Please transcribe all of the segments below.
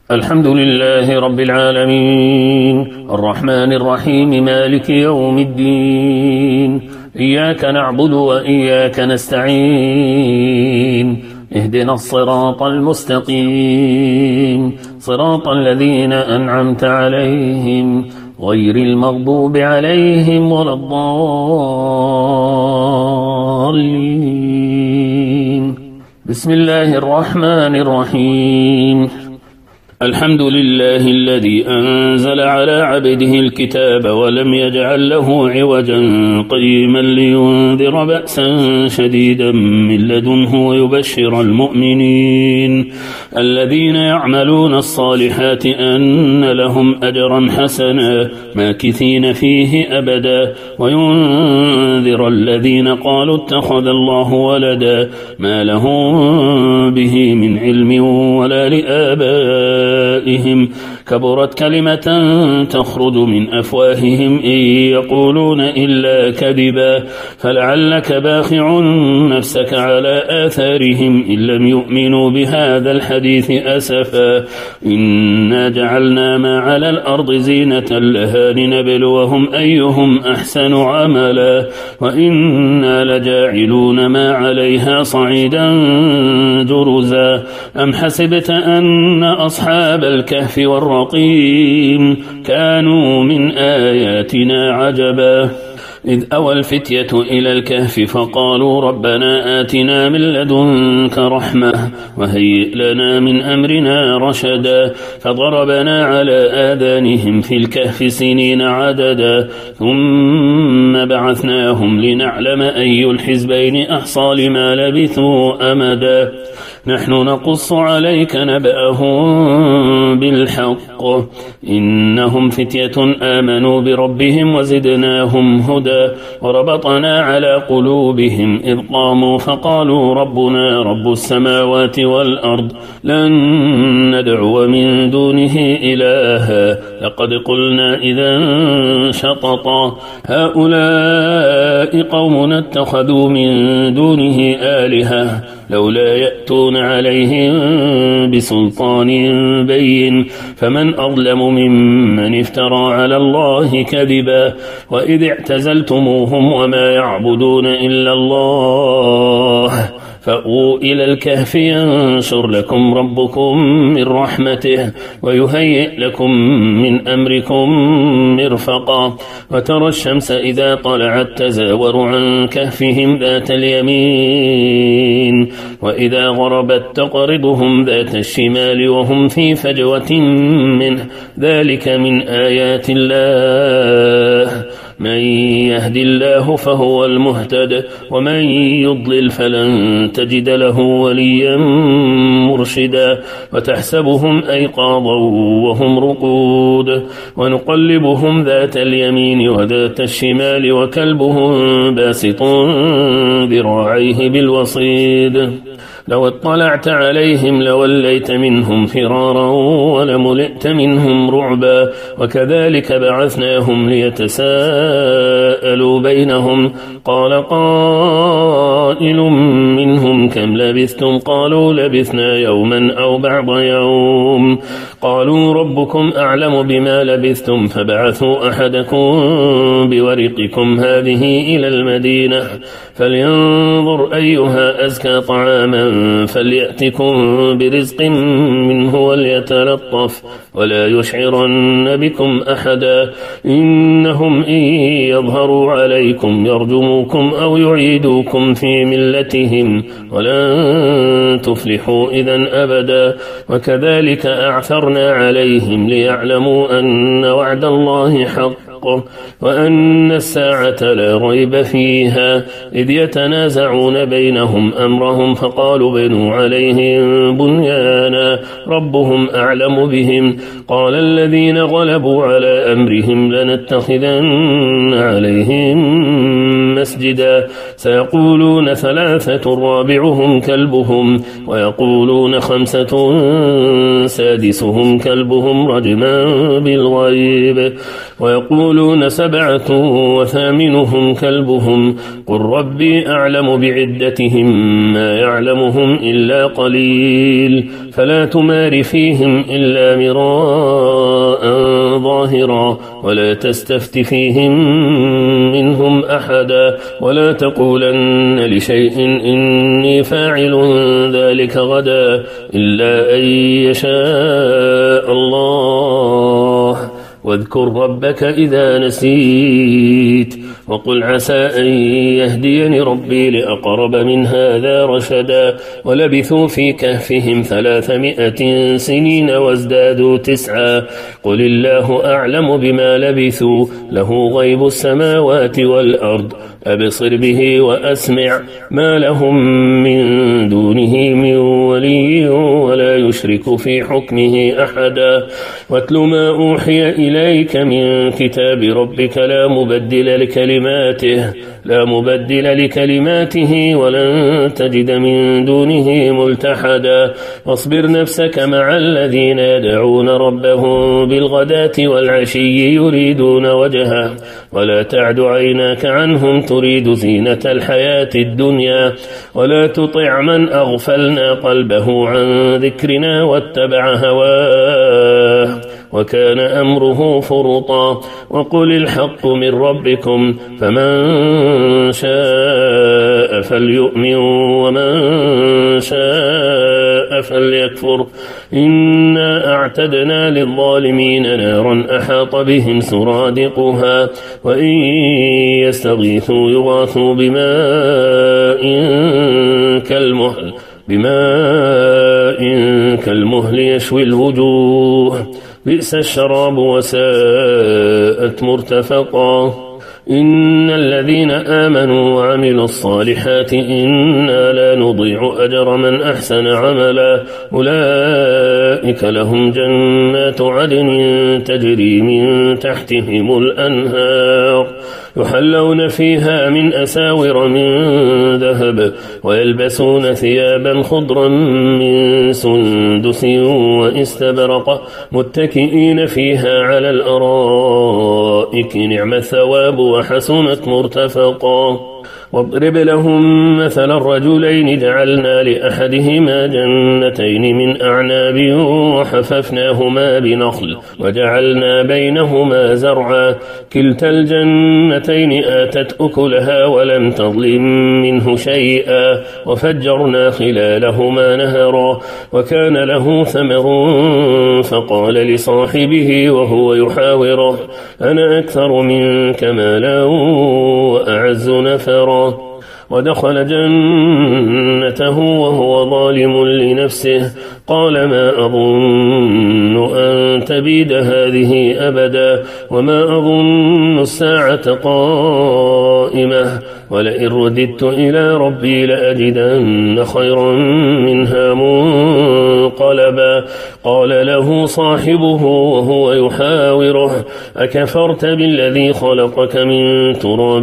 الحمد لله رب العالمين الرحمن الرحيم مالك يوم الدين إياك نعبد وإياك نستعين اهدنا الصراط المستقيم صراط الذين أنعمت عليهم غير المغضوب عليهم ولا الضالين. بسم الله الرحمن الرحيم. الحمد لله الذي أنزل على عبده الكتاب ولم يجعل له عوجا قيما لينذر بأسا شديدا من لدنه ويبشر المؤمنين الذين يعملون الصالحات أن لهم أجرا حسنا ماكثين فيه أبدا وينذر الذين قالوا اتخذ الله ولدا ما لهم به من علم ولا لآبائهم كبرت كلمة تخرج من أفواههم إن يقولون إلا كذبا فلعلك باخع نفسك على آثارهم إن لم يؤمنوا بهذا الحديث أسفا إنا جعلنا ما على الأرض زينة لها لنبلوهم أيهم أحسن عملا وإنا لجاعلون ما عليها صعيدا جرزا أم حسبت أن أصحاب الكهف والرقيم كانوا من آياتنا عجبا إذ أوى الفتية إلى الكهف فقالوا ربنا آتنا من لدنك رحمة وهيئ لنا من أمرنا رشدا فضربنا على آذانهم في الكهف سنين عددا ثم بعثناهم لنعلم أي الحزبين أحصى لما لبثوا أمدا نحن نقص عليك نبأهم بالحق إنهم فتية آمنوا بربهم وزدناهم هدى وربطنا على قلوبهم إذ قاموا فقالوا ربنا رب السماوات والأرض لن ندعو من دونه إلها لقد قلنا إذا شططا هؤلاء قومنا اتخذوا من دونه آلهة لولا يأتون عليهم بسلطان بين فمن أظلم ممن افترى على الله كذبا وإذ اعتزلتموهم وما يعبدون إلا الله فأووا إلى الكهف ينشر لكم ربكم من رحمته ويهيئ لكم من أمركم مرفقا وترى الشمس إذا طلعت تزاور عن كهفهم ذات اليمين وإذا غربت تقرضهم ذات الشمال وهم في فجوة منه ذلك من آيات الله من يهد الله فهو المهتد ومن يضلل فلن تجد له وليا مرشدا وتحسبهم أيقاظا وهم رقود ونقلبهم ذات اليمين وذات الشمال وكلبهم باسط ذراعيه بالوصيد لو اطلعت عليهم لوليت منهم فرارا ولملئت منهم رعبا وكذلك بعثناهم ليتساءلوا بينهم قال قائل منهم كم لبثتم قالوا لبثنا يوما أو بعض يوم قالوا ربكم أعلم بما لبثتم فبعثوا أحدكم بورقكم هذه إلى المدينة فلينظر أيها أزكى طعاما فليأتكم برزق منه وليتلطف ولا يشعرن بكم أحدا إنهم إن يظهروا عليكم يرجموكم أو يعيدوكم في ملتهم ولن تفلحوا إذن أبدا وكذلك أعثرنا عليهم ليعلموا أن وعد الله حق وأن الساعة لا ريب فيها إذ يتنازعون بينهم أمرهم فقالوا بنوا عليهم بنيانا ربهم أعلم بهم قال الذين غلبوا على أمرهم لنتخذن عليهم مسجدا سيقولون ثلاثة رابعهم كلبهم ويقولون خمسة سادسهم كلبهم رجما بالغيب ويقولون سبعة وثامنهم كلبهم قل ربي أعلم بعدتهم ما يعلمهم إلا قليل فلا تمار فيهم إلا مراء ظاهرا ولا تستفت فيهم منهم أحدا ولا تقولن لشيء إني فاعل ذلك غدا إلا أن يشاء الله واذكر ربك إذا نسيت وقل عسى أن يهديني ربي لأقرب من هذا رشدا ولبثوا في كهفهم 300 سنين وازدادوا 9 قل الله أعلم بما لبثوا له غيب السماوات والأرض أبصر به وأسمع ما لهم من دونه من ولي ولا يشرك في حكمه أحدا واتل ما أوحي إليك من كتاب ربك لا مبدل لكلماته ولن تجد من دونه ملتحدا واصبر نفسك مع الذين يدعون ربهم بالغداة والعشي يريدون وجهه ولا تعد عيناك عنهم تريد زينة الحياة الدنيا ولا تطع من أغفلنا قلبه عن ذكرنا واتبع هواه وكان أمره فرطا وقل الحق من ربكم فمن شاء فليؤمن ومن شاء فليكفر إنا أعتدنا للظالمين نارا أحاط بهم سرادقها وإن يستغيثوا يغاثوا بماء كالمهل يشوي الوجوه بئس الشراب وساءت مرتفقا إن الذين آمنوا وعملوا الصالحات إنا لا نضيع أجر من أحسن عملا أولئك لهم جنات عدن تجري من تحتهم الأنهار يحلون فيها من أساور من ذهب ويلبسون ثيابا خضرا من سندس واستبرق متكئين فيها على الأرائك نعم الثواب وحسنت مرتفقا واضرب لهم مثل الرجلين جعلنا لأحدهما جنتين من أعناب وحففناهما بنخل وجعلنا بينهما زرعا كلتا الجنتين آتت أكلها ولم تظلم منه شيئا وفجرنا خلالهما نهرا وكان له ثمر فقال لصاحبه وهو يحاوره أنا أكثر منك مالا وأعز نفرا ودخل جنته وهو ظالم لنفسه قال ما أظن أن تبيد هذه أبدا وما أظن الساعة قائمة ولئن رددت إلى ربي لأجدن خيرا منها منقلبا قال له صاحبه وهو يحاوره أكفرت بالذي خلقك من تراب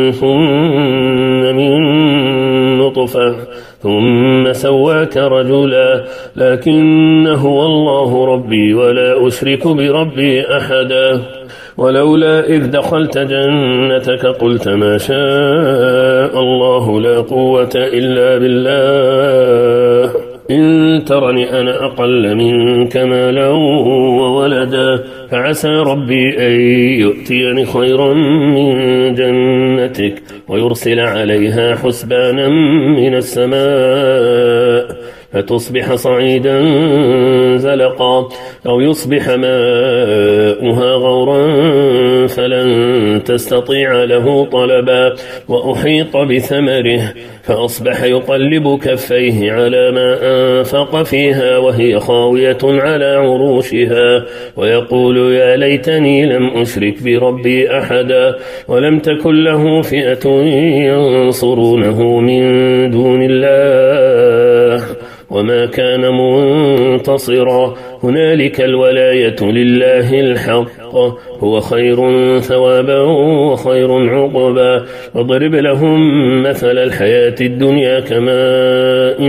ثم من نطفة ثم سواك رجلا لكن هو الله ربي ولا أشرك بربي أحدا ولولا إذ دخلت جنتك قلت ما شاء الله لا قوة إلا بالله إن ترني أنا أقل منك مالا وولدا فعسى ربي أن يؤتيني خيرا من جنتك ويرسل عليها حسبانا من السماء فتصبح صعيدا زلقا أو يصبح ماؤها غورا فلن تستطيع له طلبا وأحيط بثمره فأصبح يقلب كفيه على ما أنفق فيها وهي خاوية على عروشها ويقول يا ليتني لم أشرك بربي أحدا ولم تكن له فئة ينصرونه من دون الله وما كان منتصرا هنالك الولاية لله الحق هو خير ثوابا وخير عقبا واضرب لهم مثل الحياة الدنيا كماء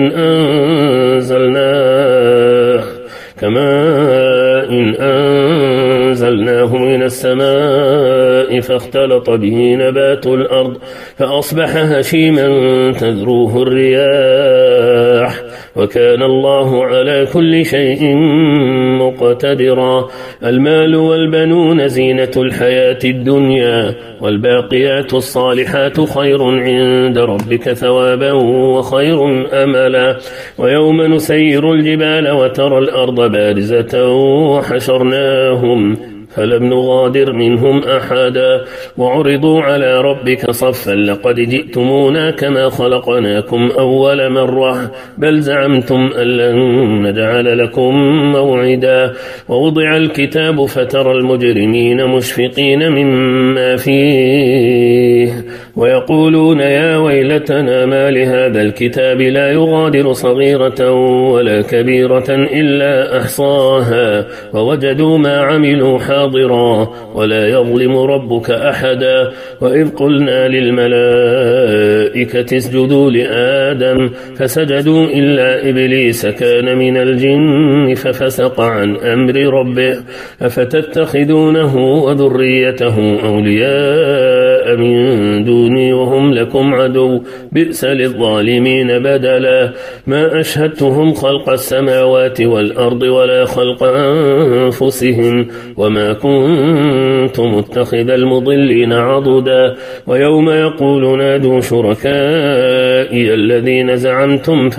إن أنزلناه من السماء فاختلط به نبات الأرض فأصبح هشيما تذروه الرياح وكان الله على كل شيء مقتدرا. المال والبنون زينة الحياة الدنيا، والباقيات الصالحات خير عند ربك ثوابا وخير أملا. ويوم نسير الجبال وترى الأرض بارزة وحشرناهم فلم نغادر منهم أحدا وعرضوا على ربك صفا لقد جئتمونا كما خلقناكم أول مرة بل زعمتم أن لن نجعل لكم موعدا. ووضع الكتاب فترى المجرمين مشفقين مما فيه ويقولون يا ويلتنا ما لهذا الكتاب لا يغادر صغيرة ولا كبيرة إلا أحصاها ووجدوا ما عملوا حاضرا ولا يظلم ربك أحدا. وإذ قلنا للملائكة اسجدوا لآدم فسجدوا إلا إبليس كان من الجن ففسق عن أمر ربه أفتتخذونه وذريته أولياء من دوني وهم لكم عدو بئس للظالمين بدلا. ما أشهدتهم خلق السماوات والأرض ولا خلق أنفسهم وما كنت متخذ المضلين عضدا. ويوم يقول نادوا شركائي الذين زعمتم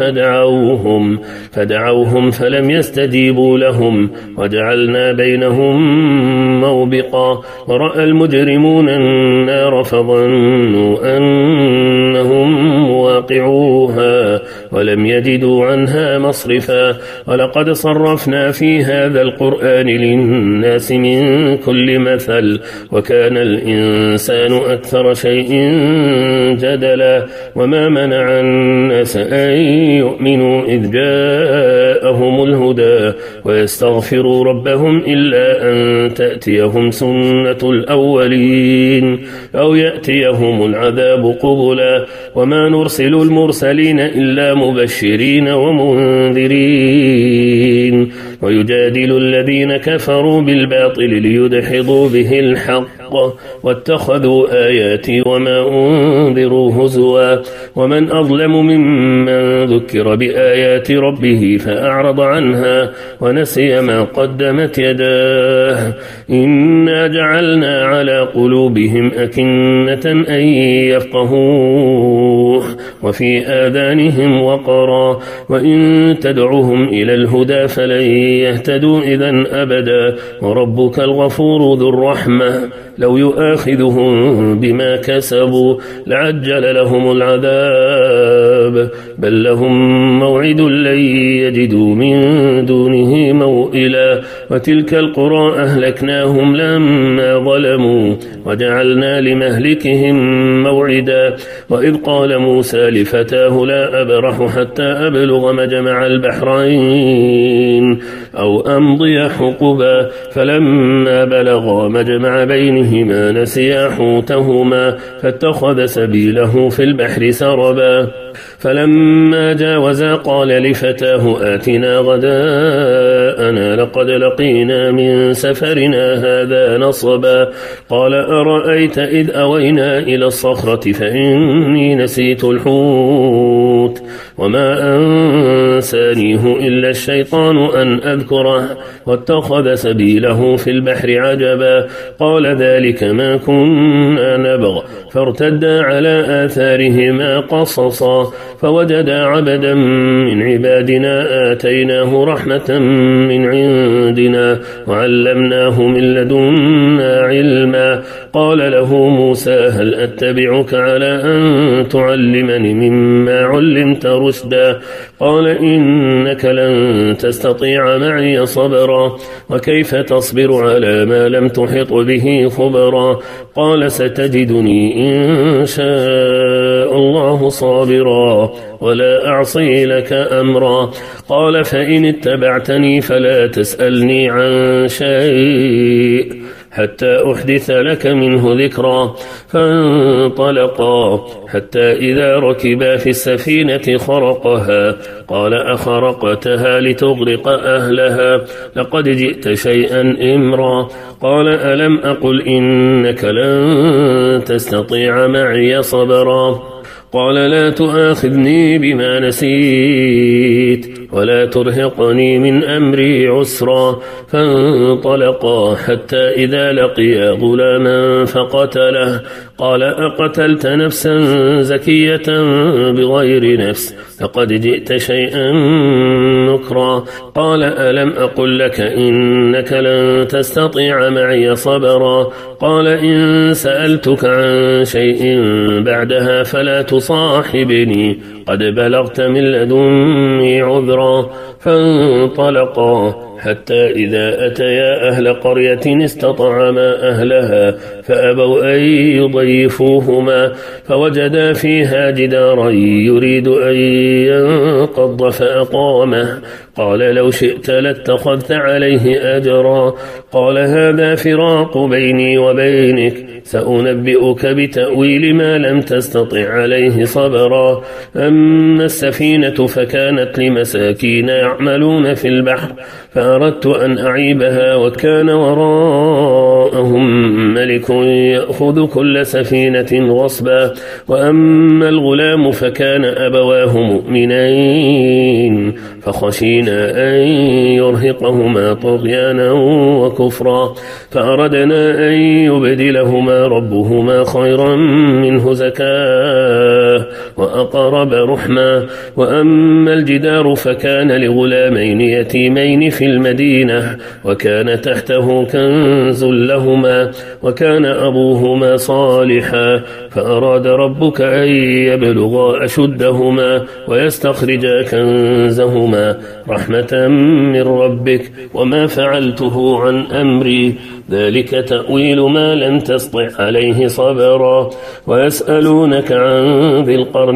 فدعوهم فلم يستجيبوا لهم وجعلنا بينهم موبقا. ورأى المجرمون النار فظنوا أنهم مواقعوها ولم يجدوا عنها مصرفا. ولقد صرفنا في هذا القرآن للناس من كل مثل وكان الإنسان أكثر شيء جدلا. وما منع الناس أن يؤمنوا إذ جاءهم الهدى ويستغفروا ربهم إلا أن تأتيهم سنة الأولين أو يأتيهم العذاب قبلا. وما نرسل المرسلين إلا مبشرين ومنذرين ويجادل الذين كفروا بالباطل ليدحضوا به الحق واتخذوا آياتي وما أنذروا هزوا. ومن أظلم ممن ذكر بآيات ربه فأعرض عنها ونسي ما قدمت يداه إنا جعلنا على قلوبهم أكنة أن يفقهوه وفي آذانهم وقرا وإن تدعوهم إلى الهدى فلن يهتدوا إذن أبدا. وربك الغفور ذو الرحمة لو يؤاخذهم بما كسبوا لعجل لهم العذاب بل لهم موعد لن يجدوا من دونه موئلا. وتلك القرى أهلكناهم لما ظلموا وجعلنا لمهلكهم موعدا. وإذ قال موسى لفتاه لا أبرح حتى أبلغ مجمع البحرين أو أمضي حقبا فلما بلغا مجمع بينهما نسيا حوتهما فاتخذ سبيله في البحر سربا. فلما جاوزا قال لفتاه آتنا غداءنا لقد لقينا من سفرنا هذا نصبا. قال أرأيت إذ أوينا إلى الصخرة فإني نسيت الحوت وما أنسانيه إلا الشيطان أن أذكره واتخذ سبيله في البحر عجبا. قال ذلك ما كنا نبغ فارتدا على آثارهما قصصا فوجدا عبدا من عبادنا آتيناه رحمة من عندنا وعلمناه من لدنا علما. قال له موسى هل أتبعك على أن تعلمني مما علمت رشدا. قال إنك لن تستطيع معي صبرا وكيف تصبر على ما لم تحط به خبرا. قال ستجدني إن شاء الله صابرا ولا أعصي لك أمرا. قال فإن اتبعتني فلا تسألني عن شيء حتى أحدث لك منه ذكرا. فانطلقا حتى إذا ركبا في السفينة خرقها قال أخرقتها لتغرق أهلها لقد جئت شيئا إمرا. قال ألم أقل إنك لن تستطيع معي صبرا. قال لا تؤاخذني بما نسيت ولا ترهقني من أمري عسرا. فانطلقا حتى إذا لقيا غلاما فقتله. قال أقتلت نفسا زكية بغير نفس لقد جئت شيئا نكرا. قال ألم أقل لك إنك لن تستطيع معي صبرا. قال إن سألتك عن شيء بعدها فلا تصاحبني قد بلغت من لدني عذرا. فانطلقا حتى إذا أتيا أهل قرية استطعما أهلها فأبوا أن يضيفوهما فوجدا فيها جدارا يريد أن ينقض فأقامه. قال لو شئت لاتخذت عليه أجرا. قال هذا فراق بيني وبينك سأنبئك بتأويل ما لم تستطع عليه صبرا. أما السفينة فكانت لمساكين يعملون في البحر فأردت أن أعيبها وكان وراءهم ملك يأخذ كل سفينة غصبا. وأما الغلام فكان أبواه مؤمنين فخشينا أن يرهقهما طغيانا وكفرا فأردنا أن يبدلهما ربهما خيرا منه زكاة وأقرب رحما. وأما الجدار فكان لغلامين يتيمين في المدينة وكان تحته كنز لهما وكان أبوهما صالحا فأراد ربك أن يبلغا أشدهما ويستخرجا كنزهما رحمة من ربك وما فعلته عن أمري ذلك تأويل ما لم تسطع عليه صبرا. ويسألونك عن ذي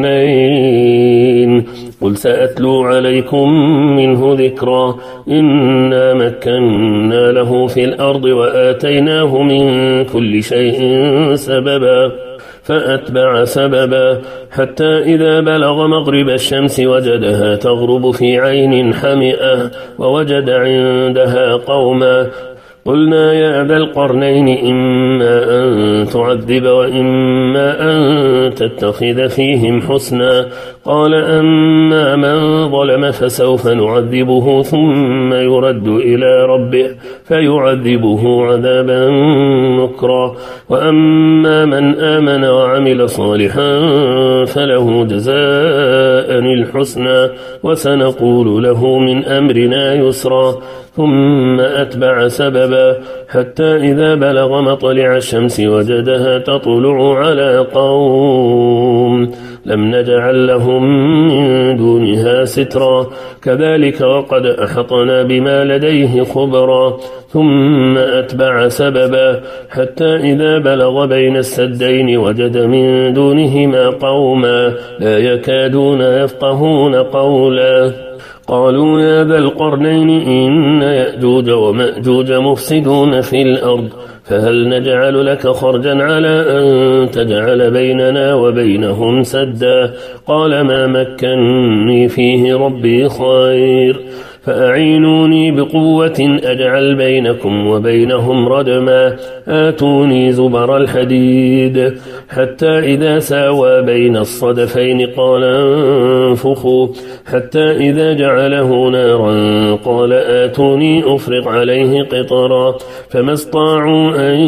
القرنين قل سأتلو عليكم منه ذكرا. إنا مكنا له في الأرض وآتيناه من كل شيء سببا فأتبع سببا حتى إذا بلغ مغرب الشمس وجدها تغرب في عين حمئة ووجد عندها قوما. قلنا يا ذا القرنين إما أن تعذب وإما أن تتخذ فيهم حسنا. قال أما من ظلم فسوف نعذبه ثم يرد إلى ربه فيعذبه عذابا نكرا. وأما من آمن وعمل صالحا فله جزاء الحسنى وسنقول له من أمرنا يسرا. ثم أتبع سببا حتى إذا بلغ مطلع الشمس وجدها تطلع على قوم لم نجعل لهم من دونها سترا كذلك وقد أحطنا بما لديه خبرا. ثم أتبع سببا حتى إذا بلغ بين السدين وجد من دونهما قوما لا يكادون يفقهون قولا. قالوا يا ذا القرنين إن يأجوج ومأجوج مفسدون في الأرض فهل نجعل لك خرجا على أن تجعل بيننا وبينهم سدا. قال ما مكنني فيه ربي خير فأعينوني بقوة أجعل بينكم وبينهم ردما. آتوني زبر الحديد حتى إذا ساوى بين الصدفين قال انفخوا حتى إذا جعله نارا قال آتوني أفرغ عليه قطرا فما استطاعوا أن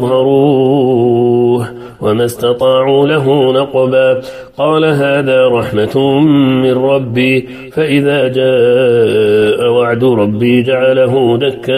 يظهروه وما استطاعوا له نقبا. قال هذا رحمة من ربي فإذا جاء وعد ربي جعله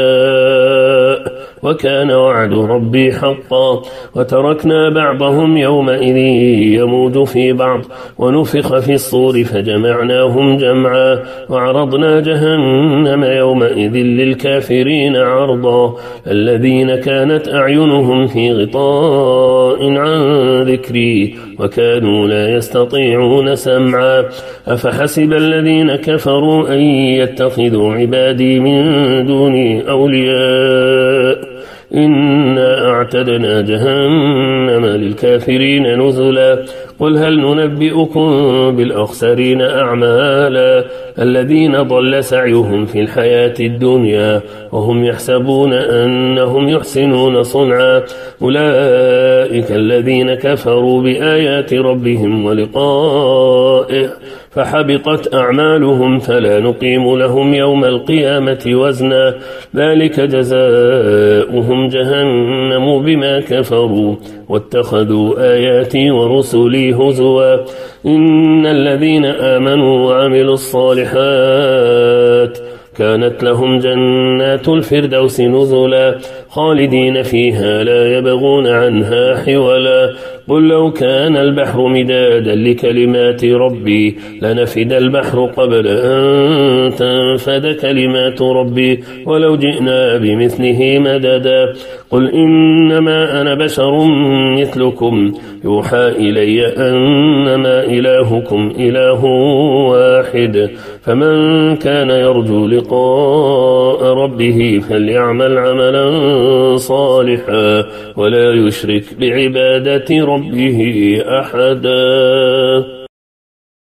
دكاء وكان وعد ربي حقا. وتركنا بعضهم يومئذ يموج في بعض ونفخ في الصور فجمعناهم جمعا وعرضنا جهنم يومئذ للكافرين عرضا. الذين كانت أعينهم في غطاء عن ذكري وكانوا لا يستطيعون سمعا. أفحسب الذين كفروا أن يتخذوا عبادي من دوني أولياء إنا أعتدنا جهنم للكافرين نزلا قل هل ننبئكم بالأخسرين أعمالا الذين ضل سعيهم في الحياة الدنيا وهم يحسبون أنهم يحسنون صنعا أولئك الذين كفروا بآيات ربهم ولقائه فحبطت أعمالهم فلا نقيم لهم يوم القيامة وزنا ذلك جزاؤهم جهنم بما كفروا واتخذوا آياتي ورسلي هزوا إن الذين آمنوا وعملوا الصالحات كانت لهم جنات الفردوس نزلا خالدين فيها لا يبغون عنها حولا قل لو كان البحر مدادا لكلمات ربي لنفد البحر قبل أن تنفد كلمات ربي ولو جئنا بمثله مددا قل إنما أنا بشر مثلكم يوحى إلي أنما إلهكم إله واحد فمن كان يرجو لقاء ربه فليعمل عملا صالحا ولا يشرك بعبادة ربه أحدا.